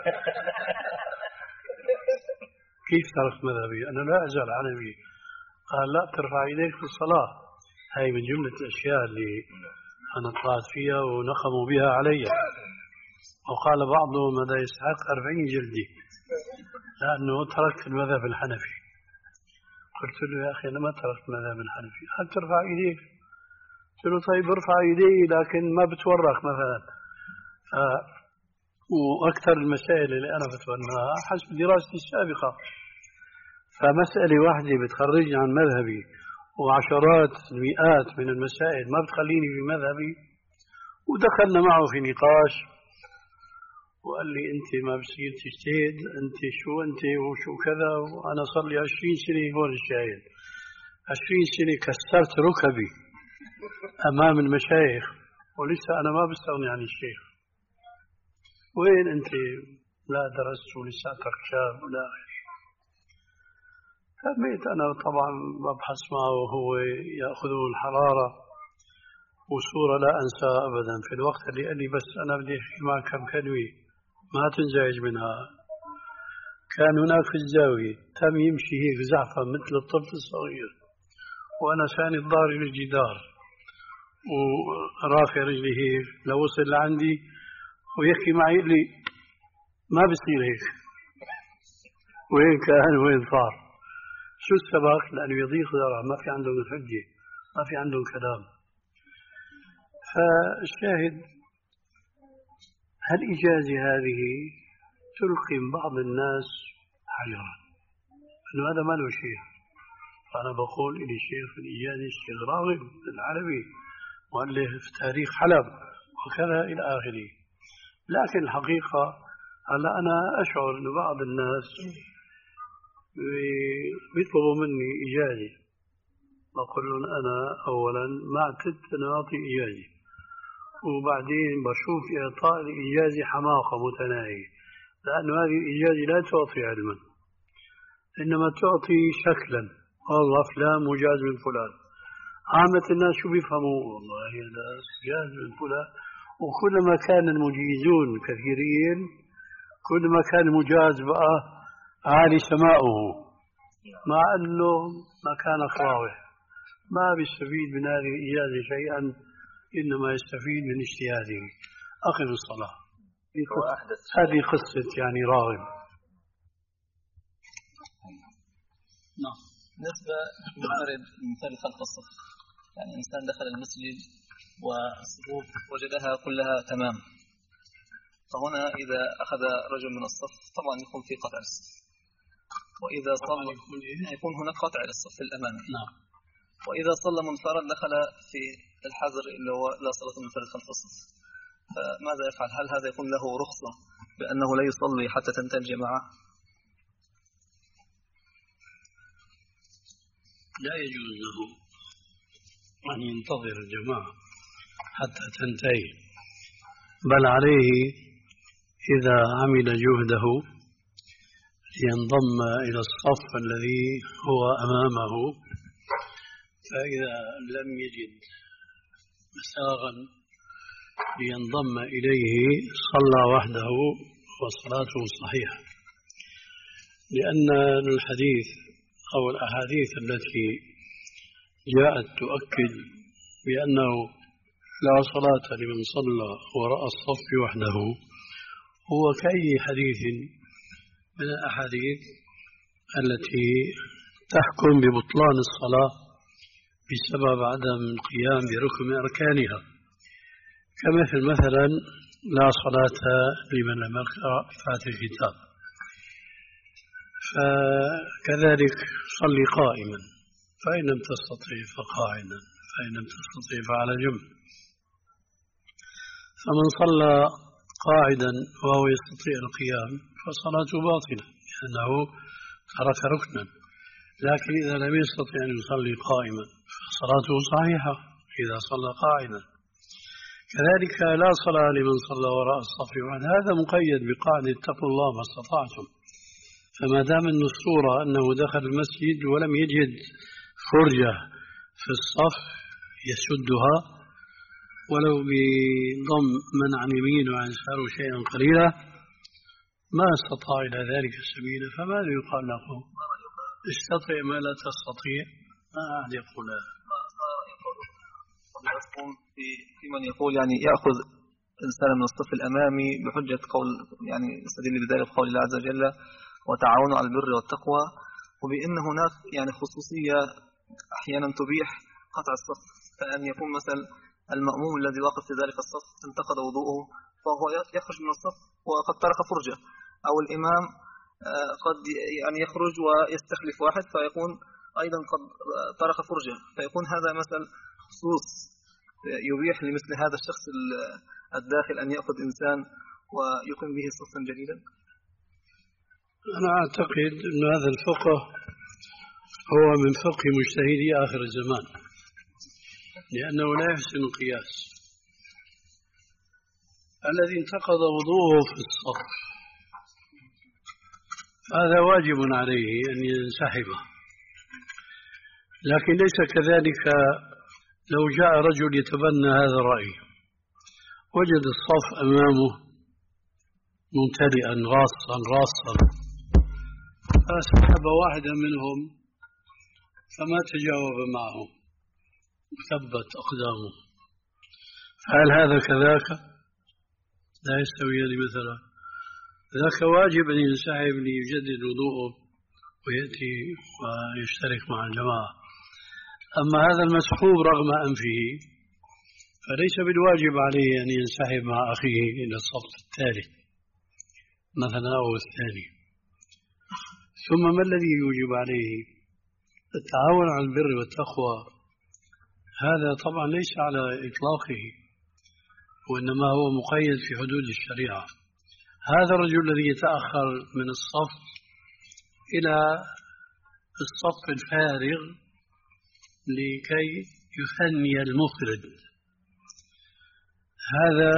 كيف تركت مذهبي؟ أنا لا أزال عنبي، قال لا ترفع يديك في الصلاة. هاي من جملة الأشياء اللي أنا طلعت فيها ونقموا بها علي. وقال بعضهم هذا يستحق أربعين جلدي لأنه ترك المذهب الحنفي. قلت له يا أخي أنا ما تركت المذهب الحنفي. هل ترفع يديك؟ قلت له طيب ارفع يدي لكن ما بتورق مثلا. ف... وأكثر المسائل اللي أنا بتبناها حسب دراستي السابقة. فمسألة واحدة بتخرجني عن مذهبي وعشرات المئات من المسائل ما بتخليني في مذهبي. ودخلنا معه في نقاش وقال لي أنت ما بصير تجتهد، أنت شو أنت وشو كذا. وأنا صار لي عشرين سنة هون الشاهد، عشرين سنة كسرت ركبي أمام المشايخ ولسه أنا ما بستغني عن الشيخ. وين أنت لا درست ولساتك شاب ولا آخره. تميت أنا طبعا ببحث معه وهو يأخذه الحرارة. وصورة لا أنسى أبدا في الوقت اللي قال لي بس أنا بدي أحكي معك كم كلمة ما تنزعج منها. كان هناك في الزاوية تم يمشي هيك زعفة مثل الطفل الصغير وأنا ساند ظهري للجدار ورافع رجلي هيك لو وصل لعندي ويحكي معي يقول لي ما بصير هيك. وين كان وين صار؟ شو السبب؟ لأنه يضيق ذرع، ما في عندهم الحجة، ما في عندهم كلام. فالشاهد هالإجازة هذه تلقم بعض الناس حجرا أنه هذا ما له شيخ. فأنا بقول إلي شيخ في الإجازة الشيخ راغب العربي مؤلف تاريخ حلب وكذا إلى آخره. لكن الحقيقة هلا أنا أشعر أن بعض الناس بيطلبوا مني إجازة. بقول لهم أنا أولا ما اعتدت أن أعطي إجازة، وبعدين بشوف إعطاء الإجازة حماقة متناهية، لأنه هذه الإجازة لا تعطي علما إنما تعطي شكلا. والله فلان مجاز من فلان. عامة الناس شو بيفهموا؟ والله هذا مجاز من فلان. وكلما كان المجيزون كثيرين كلما كان المجاز بقى عالي سماؤه، مع أنه مكان خاوي ما بيستفيد من هذه الإجازة شيئا، إنما يستفيد من اجتهاده. أقم الصلاة. هذه قصة يعني راغب. نعم. بالنسبة لمثال خلق الصف، يعني إنسان دخل المسجد والصفوف وجدها كلها تمام، فهنا إذا أخذ رجل من الصف طبعا يكون في قطع الصف، وإذا صلى يكون هناك قطع للصف الأمامي. نعم. وإذا صلى منفرد دخل في الحظر اللي هو لا صلاة منفرد خلف الصف، فماذا يفعل؟ هل هذا يكون له رخصة بأنه لا يصلي حتى تنتهي الجماعة؟ لا يجوز له أن ينتظر الجماعة حتى تنتهي، بل عليه إذا عمل جهده لينضم إلى الصف الذي هو أمامه، فإذا لم يجد مساغا لينضم إليه صلى وحده وصلاته صحيحة، لأن الحديث أو الأحاديث التي جاءت تؤكد بأنه لا صلاة لمن صلى وراء الصف وحده هو كأي حديث من الأحاديث التي تحكم ببطلان الصلاة بسبب عدم القيام بركن أركانها، كمثل مثلا لا صلاة لمن لم يقرأ فاتحة الكتاب. فكذلك صلي قائما، فإن لم تستطيع فقاعدا، فإن لم تستطيع فعلى جنب. فمن صلى قاعدا وهو يستطيع القيام فصلاته باطلة لأنه ترك ركنا، لكن إذا لم يستطيع أن يصلي قائما فصلاته صحيحة إذا صلى قاعدا. كذلك لا صلاة لمن صلى وراء الصف وحده، هذا مقيد بقاعدة اتقوا الله ما استطعتم. فما دام أن الصورة أنه دخل المسجد ولم يجد فرجة في الصف يسدها ولو بضم من عن يمين وعن يسار شيئا قليلا ما استطاع إلى ذلك سبيلا، فماذا يقال له؟ استطيع ما لا تستطيع ما أحد يقول هذا. في في من يقول يعني يأخذ إنسان من الصف الأمامي بحجة قول يعني استدل بذلك قول الله عز وجل وتعاونوا على البر والتقوى، وبأن هناك يعني خصوصية أحيانا تبيح قطع الصف، فأن يكون مثلا المأموم الذي واقف في ذلك الصف انتقد وضوءه فهو يخرج من الصف وقد ترك فرجة، أو الإمام قد يعني يخرج ويستخلف واحد فيكون أيضا قد ترك فرجة، فيكون هذا مثلا خصوص يبيح لمثل هذا الشخص الداخل أن يأخذ إنسان ويقيم به صفا جديدا. أنا أعتقد أن هذا الفقه هو من فقه مجتهدي آخر الزمان، لأنه لا يحسن القياس. الذي انتقض وضوءه في الصف هذا واجب عليه أن ينسحبه، لكن ليس كذلك لو جاء رجل يتبنى هذا الرأي وجد الصف أمامه ممتلئا غاصا راصا فسحب واحدا منهم فما تجاوب معه وثبت أقدامه، فهل هذا كذاك؟ لا يستويان مثلا. ذاك واجب أن ينسحب ليجدد وضوءه ويأتي ويشترك مع الجماعة. أما هذا المسحوب رغم أنفه فليس بالواجب عليه أن ينسحب مع أخيه إلى الصف الثالث مثلا أو الثاني. ثم ما الذي يوجب عليه؟ التعاون على البر والتقوى، هذا طبعا ليس على إطلاقه، وإنما هو مقيد في حدود الشريعة. هذا الرجل الذي يتأخر من الصف إلى الصف الفارغ لكي يثني المفرد، هذا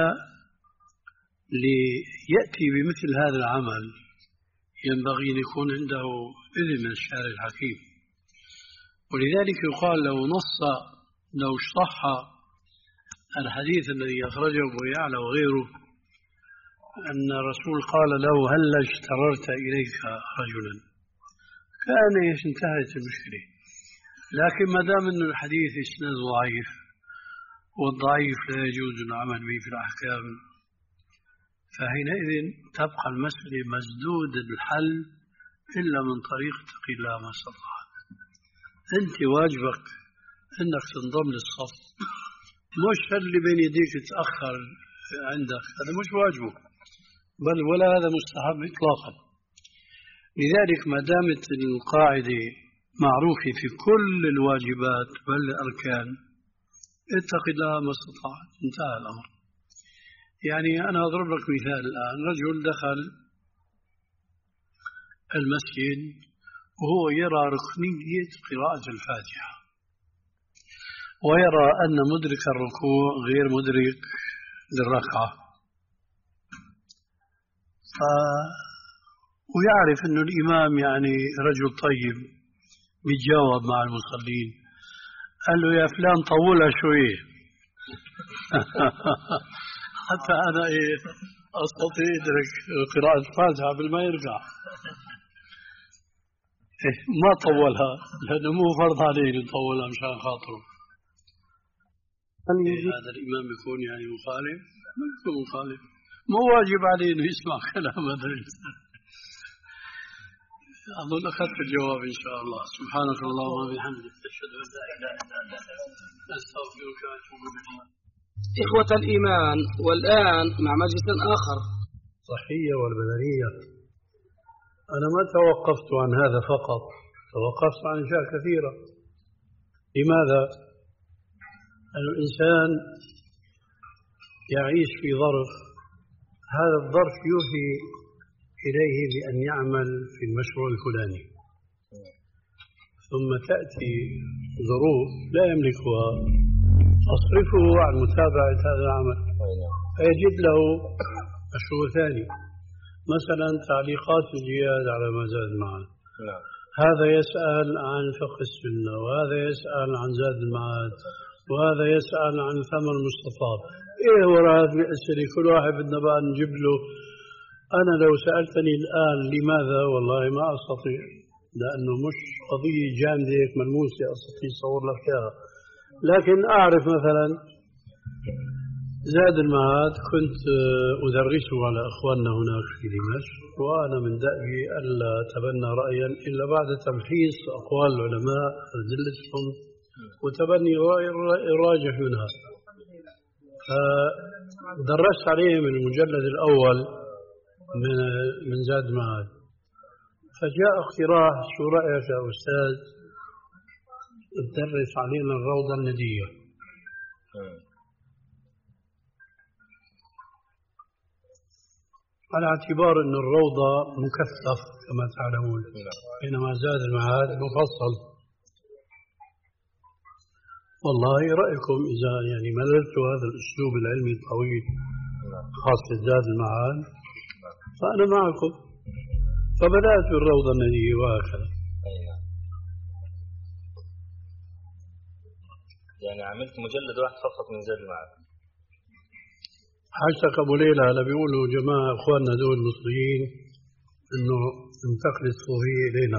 ليأتي بمثل هذا العمل ينبغي أن يكون عنده إذن من الشارع الحكيم. ولذلك يقال لو نص لو صح الحديث الذي أخرجه أبو يعلى وغيره أن الرسول قال له هل اشتررت إليك رجلا كان انتهت المشكلة. لكن ما دام أن الحديث إسناد ضعيف والضعيف لا يجوز العمل به في الأحكام، فحينئذ تبقى المسألة مسدود الحل إلا من طريق اتق الله ما استطعت. أنت واجبك أنك تنضم للصف، مش اللي بين يديك تتأخر عندك، هذا مش واجبه بل ولا هذا مستحب إطلاقا. لذلك ما دامت القاعدة معروفة في كل الواجبات بل الأركان اتق الله ما استطعت، انتهى الأمر. يعني أنا أضرب لك مثال الآن، رجل دخل المسجد وهو يرى ركنية قراءة الفاتحة ويرى أن مدرك الركوع غير مدرك للركعة، ف... ويعرف أن الإمام يعني رجل طيب بيتجاوب مع المصلين، قال له يا فلان طولها شوية حتى أنا إيه أستطيع أدرك قراءة الفاتحة قبل ما يرجع. إيه ما طولها لأنه مو فرض عليه يطولها مشان خاطره. إيه هذا الإمام يكون يعني مخالف؟ ما يكون مخالف، مو واجب عليه إنه يسمع كلام هذا الإنسان. أظن أخذت الجواب إن شاء الله. سبحانك اللهم وبحمدك أشهد أن لا إله إلا أنت أستغفرك وأتوب إليك. إخوة الإيمان، والآن مع مجلس آخر. الصحية والبدنية. أنا ما توقفت عن هذا فقط، توقفت عن أشياء كثيرة. لماذا؟ أن الإنسان يعيش في ظرف، هذا الظرف يوحي إليه بأن يعمل في المشروع الفلاني، ثم تأتي ظروف لا يملكها تصرفه عن متابعة هذا العمل، فيجد له مشروع ثاني، مثلا تعليقات الجهاد على ما زاد المعاد، هذا يسأل عن فقه السنة، وهذا يسأل عن زاد المعاد، وهذا يسأل عن ثمر المستطاب. إيه وراء هذه الأسئلة كل واحد بدنا بقى نجيب له. أنا لو سألتني الآن لماذا، والله ما أستطيع، لأنه مش قضية جامدة هيك ملموسة أستطيع أصور لك إياها. لكن أعرف مثلا زاد المعاد كنت أدرسه على أخواننا هناك في دمشق، وأنا من دأبي ألا أتبنى رأيا إلا بعد تمحيص أقوال العلماء أدلتهم وتبني رأي الراجح منها. فدرست عليه من المجلد الأول من من زاد المعاد، فجاء اقتراح شو رأيك يا أستاذ تدرس علينا الروضة الندية. على اعتبار أن الروضة مكثف كما تعلمون، بينما زاد المعاد مفصل. والله رأيكم إذا يعني مللت هذا الأسلوب العلمي الطويل خاصة زاد المعاد فأنا معكم. فبدأت بالروضة الندية وهكذا. يعني عملت مجلد واحد فقط من زاد المعاد. حاجتك أبو ليلى هلا بيقولوا جماعة إخواننا دول المصريين إنه انتقل الصوفية إلينا.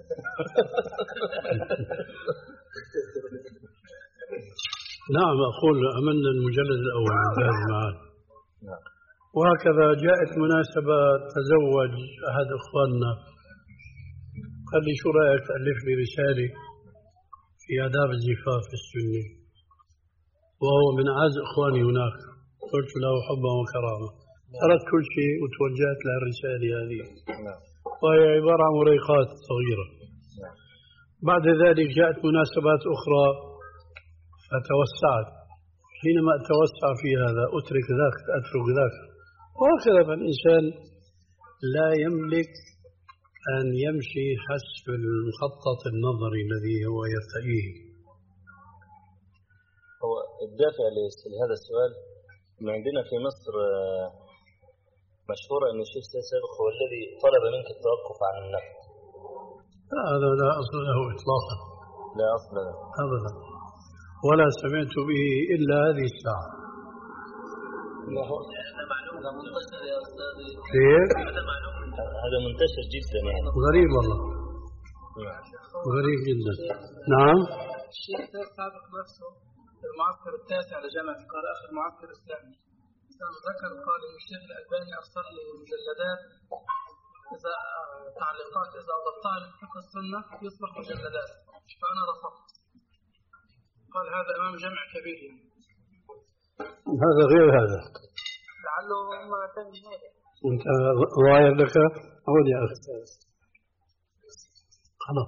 نعم أقول عملنا المجلد الأول من زاد المعاد. وهكذا جاءت مناسبة تزوج أحد إخواننا قال لي شو رأيك تألف لي رسالة في آداب الزفاف السني، وهو من أعز إخواني هناك. قلت له حبا وكرامة، تركت كل شيء وتوجهت له الرسالة هذه، وهي عبارة عن مريقات صغيرة. بعد ذلك جاءت مناسبات أخرى فتوسعت، حينما أتوسع في هذا أترك ذاك أترك ذاك، وهكذا. فالإنسان لا يملك أن يمشي حسب المخطط النظري الذي هو يرتئيه. هو الدافع لهذا السؤال ما عندنا في مصر مشهورة أن الشيخ سابق هو الذي طلب منك التوقف عن النفط. لا هذا لا أصل له إطلاقا، لا أصل له أبدا، ولا سمعت به إلا هذه الساعة. كيف؟ هذا منتشر جدا يعني. غريب والله، غريب جدا. نعم. الشيخ سابق نفسه المعسكر التاسع لجامعة القاهرة آخر معسكر إسلامي ذكر قال إن الشيخ الألباني أرسل لي مجلدات إذا تعليقات إذا أضفتها لفقه السنة يصبح مجلدات، فأنا رفضت. قال هذا أمام جمع كبير يعني. هذا غير هذا لعله ما تنجي هذا. وأنت ضايع لك عود يا أخي خلاص.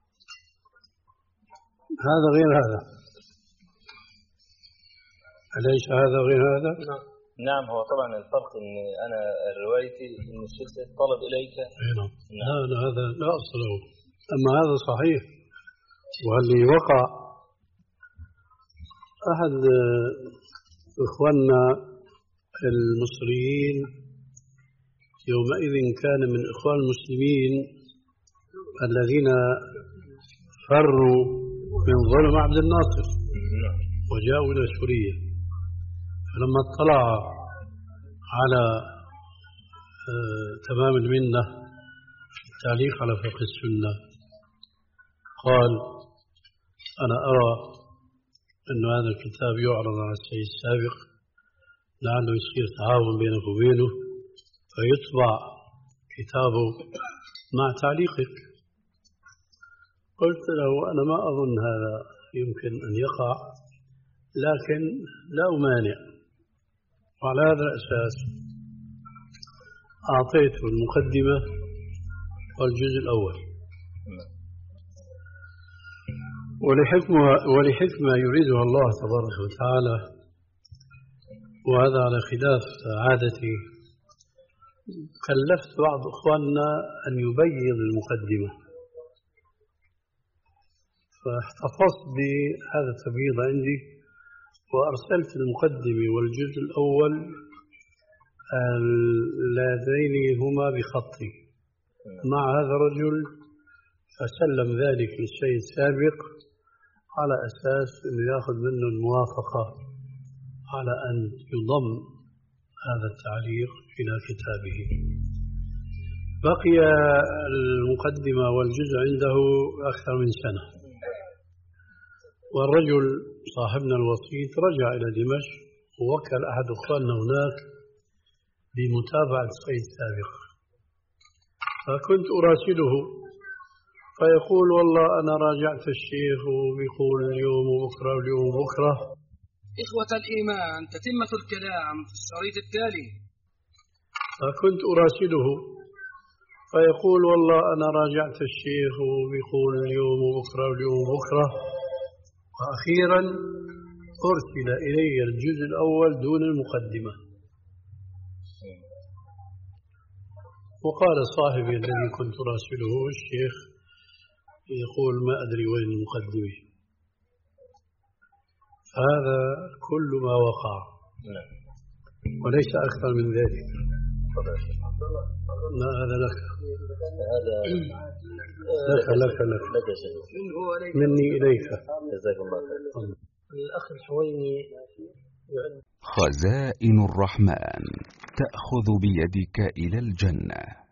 هذا غير هذا، أليس هذا غير هذا؟ نعم. هو طبعا الفرق ان انا روايتي ان الشيخ طلب اليك. نعم. لا هذا لا اصل له، اما هذا صحيح. واللي وقع احد اخواننا المصريين يومئذ كان من اخوان المسلمين الذين فروا من ظلم عبد الناصر وجاءوا الى سوريا، فلما اطلع على آه تمام المنة في التعليق على فقه السنة قال أنا أرى أن هذا الكتاب يعرض على السيد السابق لعله يصير تعاون بينك وبينه فيطبع كتابه مع تعليقك. قلت له أنا ما أظن هذا يمكن أن يقع، لكن لا أمانع. وعلى هذا الأساس أعطيته المقدمة والجزء الأول، ولحكمة, ولحكمة يريدها الله تبارك وتعالى، وهذا على خلاف عادتي، كلفت بعض إخواننا أن يبيض المقدمة، فاحتفظت بهذا التبييض عندي وأرسلت المقدمة والجزء الأول اللذين هما بخطي مع هذا الرجل، فسلم ذلك للسيد السابق على أساس أنه يأخذ منه الموافقة على أن يضم هذا التعليق إلى كتابه. بقي المقدمة والجزء عنده أكثر من سنة، والرجل صاحبنا الوسيط رجع إلى دمشق ووكل أحد أخواننا هناك بمتابعة الصيد السابق، فكنت أراسله فيقول والله أنا راجعت الشيخ وبيقول اليوم وبكرة واليوم وبكرة. إخوة الإيمان، تتمة الكلام في الشريط التالي. فكنت أراسله فيقول والله أنا راجعت الشيخ وبيقول اليوم وبكرة واليوم وبكرة. وأخيرا أرسل إلي الجزء الأول دون المقدمة، وقال صاحبي الذي كنت راسله الشيخ يقول ما أدري وين المقدمة. هذا كل ما وقع وليس أكثر من ذلك. ما هذا لك هذا لك لك لك مني إليك. جزاك الله خير. الأخ الحويني. خزائن الرحمن تأخذ بيدك إلى الجنة.